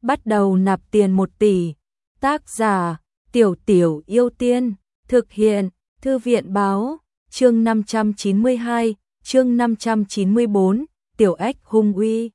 bắt đầu nạp tiền 1 tỷ. Tác giả, Tiểu Tiểu Yêu Tiên, thực hiện, Thư viện báo, chương 592, chương 594, Tiểu Ếch hung uy.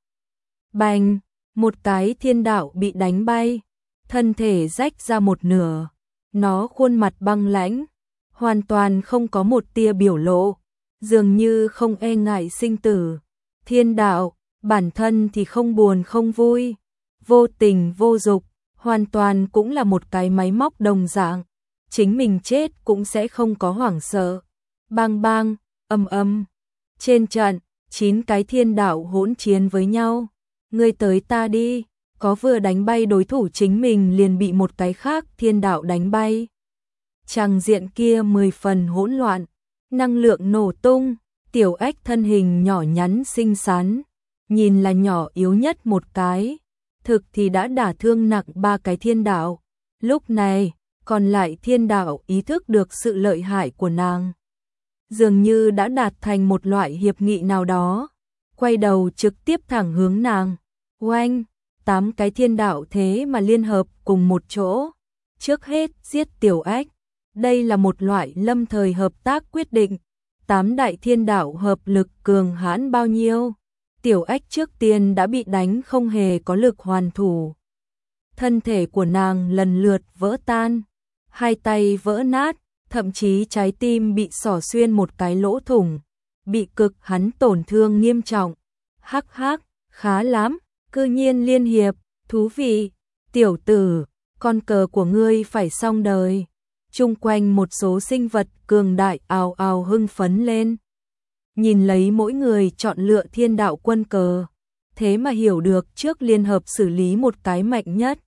Bành, một cái thiên đạo bị đánh bay, thân thể rách ra một nửa, nó khuôn mặt băng lãnh, hoàn toàn không có một tia biểu lộ, dường như không e ngại sinh tử. Thiên đạo, bản thân thì không buồn không vui, vô tình vô dục, hoàn toàn cũng là một cái máy móc đồng dạng, chính mình chết cũng sẽ không có hoảng sợ. Bang bang, âm âm. Trên trận, 9 cái thiên đạo hỗn chiến với nhau. Ngươi tới ta đi, có vừa đánh bay đối thủ chính mình liền bị một cái khác thiên đạo đánh bay. Tràng diện kia 10 phần hỗn loạn, năng lượng nổ tung, Tiểu Ếch thân hình nhỏ nhắn xinh xắn, nhìn là nhỏ yếu nhất một cái, thực thì đã đả thương nặng 3 cái thiên đạo. Lúc này, còn lại thiên đạo ý thức được sự lợi hại của nàng, dường như đã đạt thành một loại hiệp nghị nào đó, quay đầu trực tiếp thẳng hướng nàng. Oanh, 8 cái thiên đạo thế mà liên hợp cùng một chỗ, trước hết giết Tiểu Ếch. Đây là một loại lâm thời hợp tác quyết định. 8 đại thiên đạo hợp lực cường hãn bao nhiêu, Tiểu Ếch trước tiên đã bị đánh không hề có lực hoàn thủ. Thân thể của nàng lần lượt vỡ tan, hai tay vỡ nát, thậm chí trái tim bị xỏ xuyên một cái lỗ thủng, bị cực hắn tổn thương nghiêm trọng. Hắc hắc, khá lắm, cư nhiên liên hiệp, thú vị. Tiểu tử, con cờ của ngươi phải xong đời. Chung quanh một số sinh vật cường đại ào ào hưng phấn lên. Nhìn lấy mỗi người chọn lựa thiên đạo quân cờ, thế mà hiểu được trước liên hợp xử lý một cái mạnh nhất.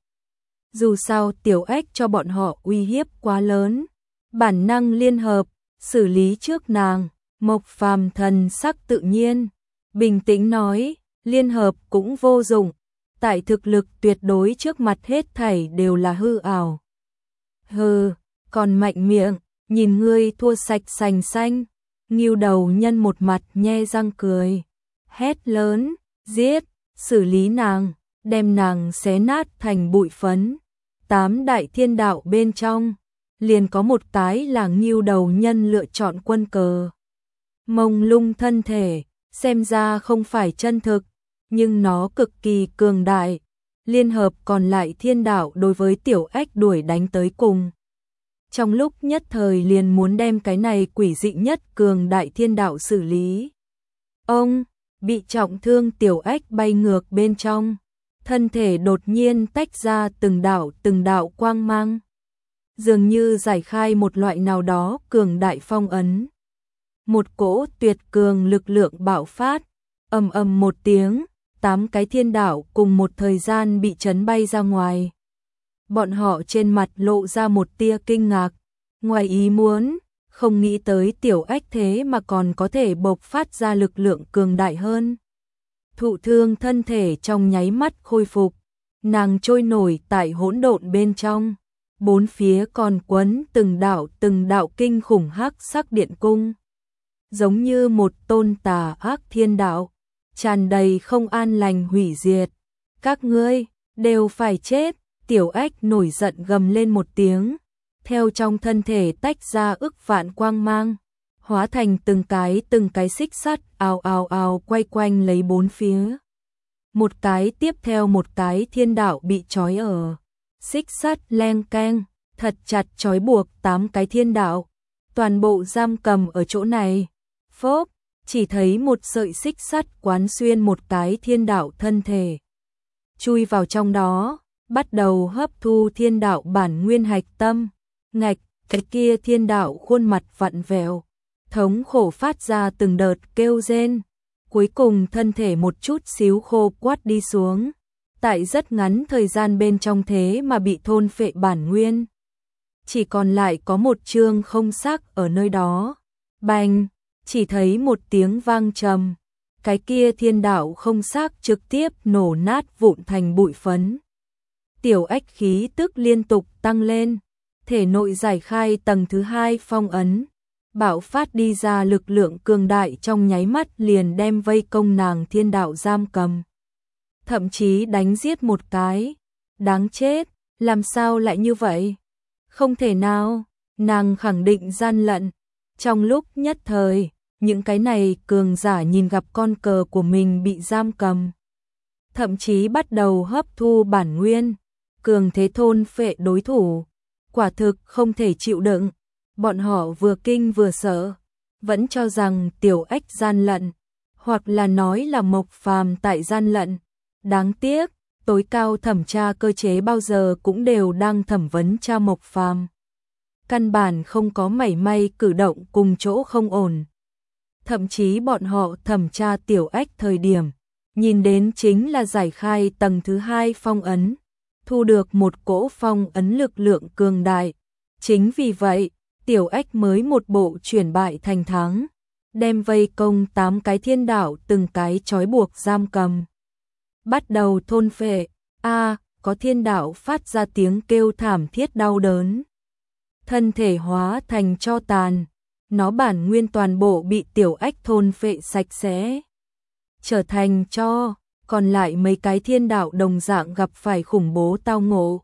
Dù sao Tiểu Ếch cho bọn họ uy hiếp quá lớn, bản năng liên hợp, xử lý trước nàng. Mộc Phàm thần sắc tự nhiên, bình tĩnh nói, liên hợp cũng vô dụng, tại thực lực tuyệt đối trước mặt hết thảy đều là hư ảo. Hừ, còn mạnh miệng, nhìn ngươi thua sạch sành xanh. Ngưu đầu nhân một mặt nhe răng cười, hét lớn, giết, xử lý nàng, đem nàng xé nát thành bụi phấn. 8 đại thiên đạo bên trong, liền có một cái là Ngưu đầu nhân lựa chọn quân cờ. Mông lung thân thể, xem ra không phải chân thực, nhưng nó cực kỳ cường đại. Liên hợp còn lại thiên đạo đối với Tiểu Ếch đuổi đánh tới cùng. Trong lúc nhất thời liền muốn đem cái này quỷ dị nhất cường đại thiên đạo xử lý. Ông, bị trọng thương Tiểu Ếch bay ngược bên trong, thân thể đột nhiên tách ra từng đạo quang mang, dường như giải khai một loại nào đó cường đại phong ấn. Một cỗ tuyệt cường lực lượng bạo phát, ầm ầm một tiếng, 8 cái thiên đạo cùng một thời gian bị chấn bay ra ngoài. Bọn họ trên mặt lộ ra một tia kinh ngạc, ngoài ý muốn, không nghĩ tới Tiểu Ếch thế mà còn có thể bộc phát ra lực lượng cường đại hơn. Thụ thương thân thể trong nháy mắt khôi phục, nàng trôi nổi tại hỗn độn bên trong, bốn phía còn quấn từng đạo kinh khủng hắc sắc điện cung, giống như một tôn tà ác thiên đạo, tràn đầy không an lành hủy diệt. Các ngươi đều phải chết. Tiểu Ếch nổi giận gầm lên một tiếng, theo trong thân thể tách ra ức vạn quang mang, hóa thành từng cái xích sắt ào ào ào quay quanh lấy bốn phía. Một cái tiếp theo một cái thiên đạo bị trói ở, xích sắt leng keng, thật chặt trói buộc 8 cái thiên đạo, toàn bộ giam cầm ở chỗ này. Phốp, chỉ thấy một sợi xích sắt quán xuyên một cái thiên đạo thân thể, chui vào trong đó, bắt đầu hấp thu thiên đạo bản nguyên hạch tâm. Ngạch, cái kia thiên đạo khuôn mặt vặn vẹo, thống khổ phát ra từng đợt kêu rên, cuối cùng thân thể một chút xíu khô quắt đi xuống, tại rất ngắn thời gian bên trong thế mà bị thôn phệ bản nguyên. Chỉ còn lại có một chương không xác ở nơi đó. Bành, chỉ thấy một tiếng vang trầm, cái kia thiên đạo không xác trực tiếp nổ nát vụn thành bụi phấn. Tiểu Ếch khí tức liên tục tăng lên, thể nội giải khai tầng thứ 2 phong ấn, bạo phát đi ra lực lượng cường đại trong nháy mắt liền đem vây công nàng thiên đạo giam cầm. Thậm chí đánh giết một cái, Đáng chết, làm sao lại như vậy? Không thể nào, nàng khẳng định gian lận. Trong lúc nhất thời, những cái này cường giả nhìn gặp con cờ của mình bị giam cầm, thậm chí bắt đầu hấp thu bản nguyên, cường thế thôn phệ đối thủ. Quả thực không thể chịu đựng, bọn họ vừa kinh vừa sợ, vẫn cho rằng Tiểu Ách gian lận, hoặc là nói là Mộc Phàm tại gian lận. Đáng tiếc, tối cao thẩm tra cơ chế bao giờ cũng đều đang thẩm vấn cha Mộc Phàm. Căn bản không có mảy may cử động cùng chỗ không ổn. Thậm chí bọn họ thẩm tra Tiểu Ách thời điểm, nhìn đến chính là giải khai tầng thứ 2 phong ấn, thu được một cỗ phong ấn lực lượng cường đại. Chính vì vậy, Tiểu Ách mới một bộ chuyển bại thành thắng, đem vây công 8 cái thiên đạo từng cái trói buộc giam cầm. Bắt đầu thôn phệ, có thiên đạo phát ra tiếng kêu thảm thiết đau đớn. Thân thể hóa thành tro tàn, nó bản nguyên toàn bộ bị Tiểu Ách thôn phệ sạch sẽ, trở thành tro, còn lại mấy cái thiên đạo đồng dạng gặp phải khủng bố tao ngộ.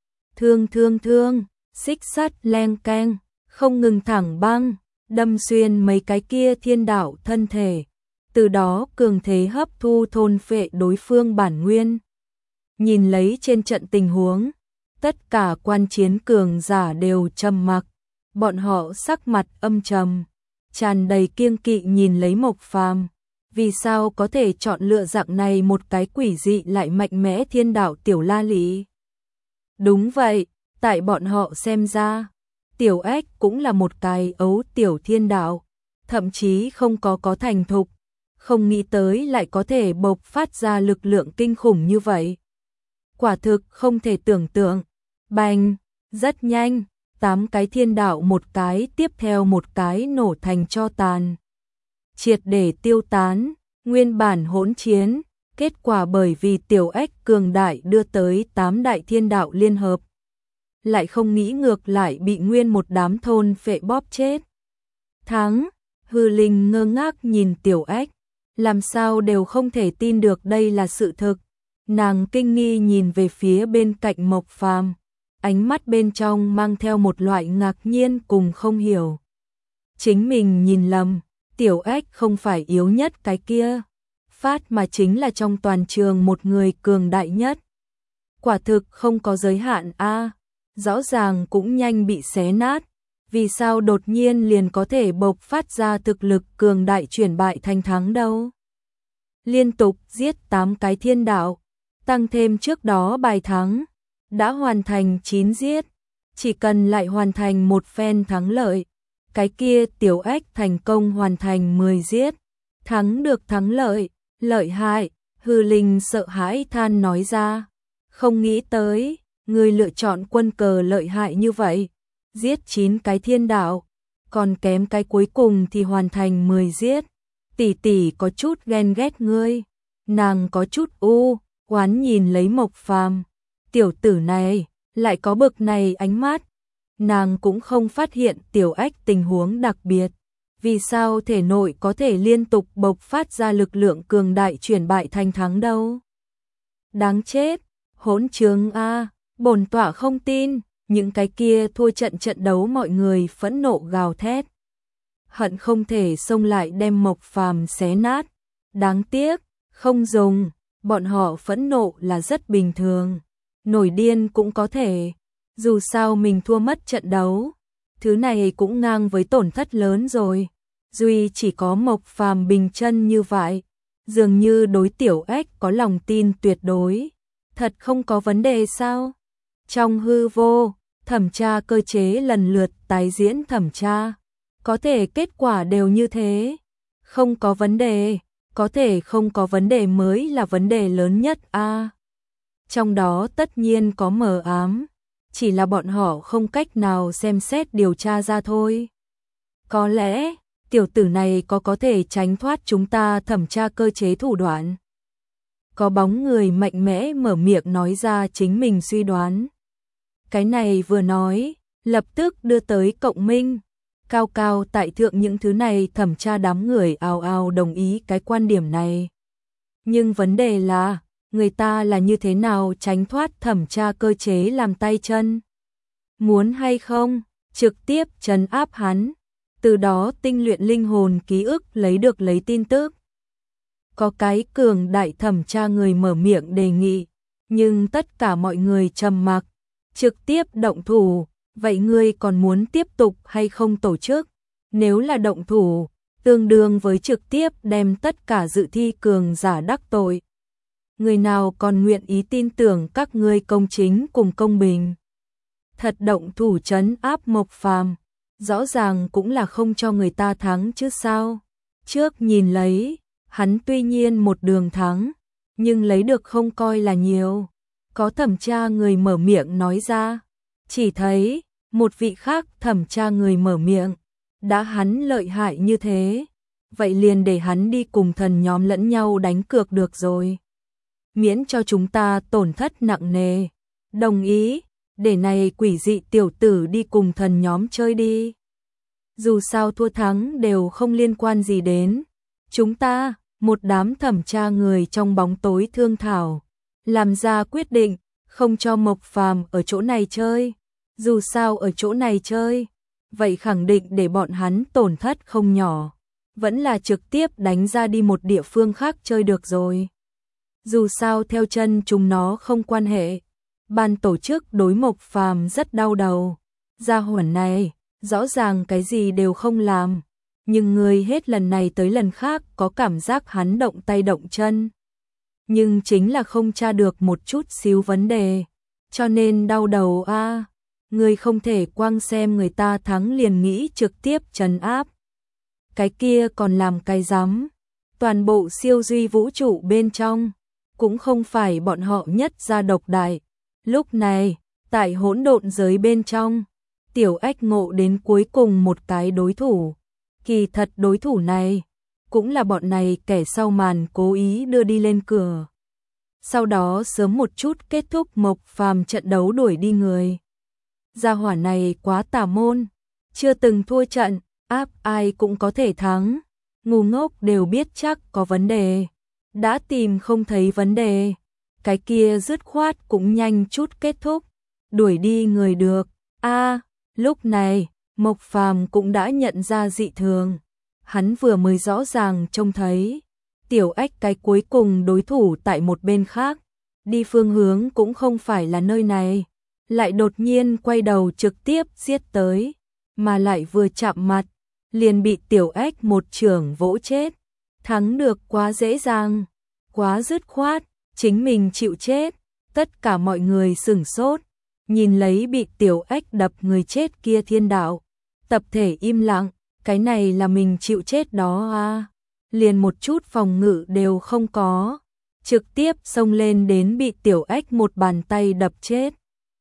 Thương, xích sắt leng keng, không ngừng thẳng băng, đâm xuyên mấy cái kia thiên đạo thân thể, từ đó cường thế hấp thu thôn phệ đối phương bản nguyên. Nhìn lấy trên trận tình huống, tất cả quan chiến cường giả đều trầm mặc, bọn họ sắc mặt âm trầm, tràn đầy kiêng kỵ nhìn lấy Mộc Phàm. Vì sao có thể chọn lựa dạng này một cái quỷ dị lại mạnh mẽ thiên đạo Tiểu La Lý? Đúng vậy, tại bọn họ xem ra, Tiểu Ách cũng là một cái ấu tiểu thiên đạo, thậm chí không có thành thục, không nghĩ tới lại có thể bộc phát ra lực lượng kinh khủng như vậy. Quả thực không thể tưởng tượng. Bành, rất nhanh, 8 cái thiên đạo một cái tiếp theo một cái nổ thành tro tàn, triệt để tiêu tán. Nguyên bản hỗn chiến, kết quả bởi vì Tiểu Ách cường đại đưa tới 8 đại thiên đạo liên hợp, lại không nghĩ ngược lại bị nguyên một đám thôn phệ bóp chết. Thắng, Hư Linh ngơ ngác nhìn Tiểu Ách, làm sao đều không thể tin được đây là sự thực. Nàng kinh nghi nhìn về phía bên cạnh Mộc Phàm, ánh mắt bên trong mang theo một loại ngạc nhiên cùng không hiểu. Chính mình nhìn lầm, Tiểu Ách không phải yếu nhất cái kia, phát mà chính là trong toàn trường một người cường đại nhất. Quả thực không có giới hạn rõ ràng cũng nhanh bị xé nát, vì sao đột nhiên liền có thể bộc phát ra thực lực cường đại chuyển bại thành thắng đâu. Liên tục giết 8 cái thiên đạo, tăng thêm trước đó bài thắng, đã hoàn thành 9 giết, chỉ cần lại hoàn thành một phen thắng lợi, cái kia Tiểu Ách thành công hoàn thành 10 giết, thắng được thắng lợi, lợi hại. Hư Linh sợ hãi than nói ra, không nghĩ tới, người lựa chọn quân cờ lợi hại như vậy, giết 9 cái thiên đạo, còn kém cái cuối cùng thì hoàn thành 10 giết. Tỷ tỷ có chút ghen ghét ngươi. Nàng có chút oán nhìn lấy Mộc Phàm, tiểu tử này lại có bực này ánh mắt. Nàng cũng không phát hiện Tiểu Ách tình huống đặc biệt, vì sao thể nội có thể liên tục bộc phát ra lực lượng cường đại chuyển bại thành thắng đâu. Đáng chết, hỗn trướng bổn tọa không tin. Những cái kia thua trận đấu mọi người phẫn nộ gào thét, hận không thể xông lại đem Mộc Phàm xé nát. Đáng tiếc, không dùng, bọn họ phẫn nộ là rất bình thường, nổi điên cũng có thể, dù sao mình thua mất trận đấu, thứ này cũng ngang với tổn thất lớn rồi. Duy chỉ có Mộc Phàm bình chân như vậy, dường như đối Tiểu Ách có lòng tin tuyệt đối, thật không có vấn đề sao? Trong hư vô, thẩm tra cơ chế lần lượt tái diễn thẩm tra, có thể kết quả đều như thế, không có vấn đề, có thể không có vấn đề mới là vấn đề lớn nhất Trong đó tất nhiên có mờ ám, chỉ là bọn họ không cách nào xem xét điều tra ra thôi. Có lẽ, tiểu tử này có thể tránh thoát chúng ta thẩm tra cơ chế thủ đoạn. Có bóng người mạnh mẽ mở miệng nói ra chính mình suy đoán. Cái này vừa nói, lập tức đưa tới cộng minh. Cao cao tại thượng những thứ này thẩm tra đám người ào ào đồng ý cái quan điểm này. Nhưng vấn đề là, người ta là như thế nào tránh thoát thẩm tra cơ chế làm tay chân. Muốn hay không, trực tiếp trấn áp hắn, từ đó tinh luyện linh hồn ký ức lấy tin tức. Có cái cường đại thẩm tra người mở miệng đề nghị, nhưng tất cả mọi người trầm mặc, trực tiếp động thủ, vậy ngươi còn muốn tiếp tục hay không tổ chức? Nếu là động thủ, tương đương với trực tiếp đem tất cả dự thi cường giả đắc tội. Người nào còn nguyện ý tin tưởng các ngươi công chính cùng công bình? Thật động thủ trấn áp Mộc Phàm, rõ ràng cũng là không cho người ta thắng chứ sao? Trước nhìn lấy, hắn tuy nhiên một đường thắng, nhưng lấy được không coi là nhiều. Có thẩm tra người mở miệng nói ra, chỉ thấy một vị khác thẩm tra người mở miệng, đã hắn lợi hại như thế, vậy liền để hắn đi cùng thần nhóm lẫn nhau đánh cược được rồi. Miễn cho chúng ta tổn thất nặng nề. Đồng ý, để này quỷ dị tiểu tử đi cùng thần nhóm chơi đi. Dù sao thua thắng đều không liên quan gì đến chúng ta. Một đám thẩm tra người trong bóng tối thương thảo, làm ra quyết định, không cho Mộc Phàm ở chỗ này chơi. Dù sao ở chỗ này chơi, vậy khẳng định để bọn hắn tổn thất không nhỏ. Vẫn là trực tiếp đánh ra đi một địa phương khác chơi được rồi. Dù sao theo chân chúng nó không quan hệ. Ban tổ chức đối Mộc Phàm rất đau đầu. Gia hỏa này, rõ ràng cái gì đều không làm. Nhưng người hết lần này tới lần khác có cảm giác hắn động tay động chân. Nhưng chính là không tra được một chút xíu vấn đề. Cho nên đau đầu a. Người không thể quang xem người ta thắng liền nghĩ trực tiếp trấn áp. Cái kia còn làm cái rắm. Toàn bộ siêu duy vũ trụ bên trong, cũng không phải bọn họ nhất ra độc đại. Lúc này, tại hỗn độn giới bên trong, Tiểu Ách ngộ đến cuối cùng một cái đối thủ. Kỳ thật đối thủ này, cũng là bọn này kẻ sau màn cố ý đưa đi lên cửa. Sau đó sớm một chút kết thúc Mộc Phàm trận đấu đuổi đi người. Gia hỏa này quá tà môn, chưa từng thua trận, áp ai cũng có thể thắng. Ngu ngốc đều biết chắc có vấn đề. Đã tìm không thấy vấn đề, cái kia dứt khoát cũng nhanh chút kết thúc, đuổi đi người được. Lúc này, Mộc Phàm cũng đã nhận ra dị thường. Hắn vừa mới rõ ràng trông thấy Tiểu Ách cái cuối cùng đối thủ tại một bên khác, đi phương hướng cũng không phải là nơi này, lại đột nhiên quay đầu trực tiếp giết tới, mà lại vừa chạm mặt, liền bị Tiểu Ách một chưởng vỗ chết. Thắng được quá dễ dàng, quá dứt khoát, chính mình chịu chết. Tất cả mọi người sửng sốt, nhìn lấy bị Tiểu Ách đập người chết kia thiên đạo. Tập thể im lặng, cái này là mình chịu chết đó à. Liền một chút phòng ngự đều không có, trực tiếp xông lên đến bị Tiểu Ách một bàn tay đập chết.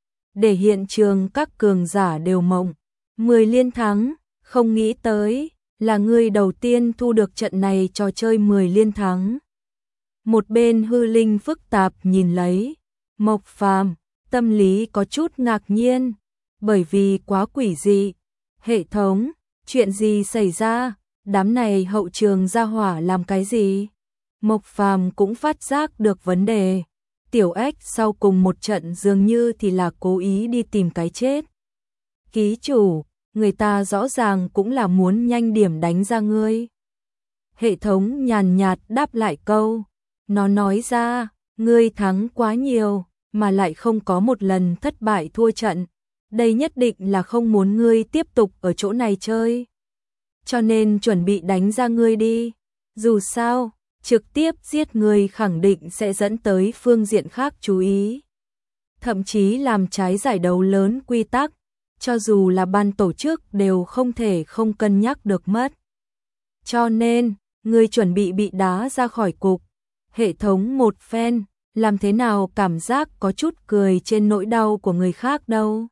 Để hiện trường các cường giả đều mộng, 10 liên thắng, không nghĩ tới là người đầu tiên thu được trận này trò chơi 10 liên thắng. Một bên hư linh phức tạp nhìn lấy, Mộc Phàm tâm lý có chút ngạc nhiên, bởi vì quá quỷ dị. Hệ thống, chuyện gì xảy ra? Đám này hậu trường gia hỏa làm cái gì? Mộc Phàm cũng phát giác được vấn đề. Tiểu Ách sau cùng một trận dường như thì là cố ý đi tìm cái chết. Ký chủ, người ta rõ ràng cũng là muốn nhanh điểm đánh ra ngươi. Hệ thống nhàn nhạt đáp lại câu. Nó nói ra, ngươi thắng quá nhiều, mà lại không có một lần thất bại thua trận. Đây nhất định là không muốn ngươi tiếp tục ở chỗ này chơi. Cho nên chuẩn bị đánh ra ngươi đi. Dù sao, trực tiếp giết ngươi khẳng định sẽ dẫn tới phương diện khác chú ý. Thậm chí làm trái giải đấu lớn quy tắc, cho dù là ban tổ chức đều không thể không cân nhắc được mất. Cho nên, ngươi chuẩn bị đá ra khỏi cục. Hệ thống một phen, làm thế nào cảm giác có chút cười trên nỗi đau của người khác đâu.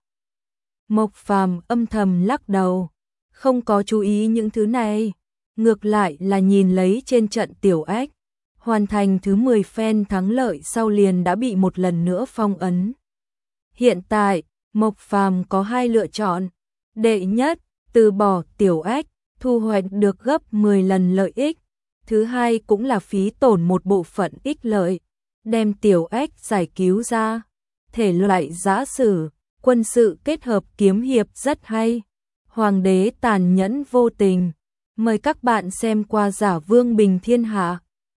Mộc Phàm âm thầm lắc đầu, không có chú ý những thứ này, ngược lại là nhìn lấy trên trận Tiểu Ách, hoàn thành thứ 10 phen thắng lợi sau liền đã bị một lần nữa phong ấn. Hiện tại, Mộc Phàm có hai lựa chọn. Đệ nhất, từ bỏ Tiểu Ách, thu hoạch được gấp 10 lần lợi ích. Thứ hai cũng là phí tổn một bộ phận ích lợi, đem Tiểu Ếch giải cứu ra. Thể loại giã sử, quân sự kết hợp kiếm hiệp rất hay. Hoàng đế tàn nhẫn vô tình. Mời các bạn xem qua Giả Vương Bình Thiên Hạ.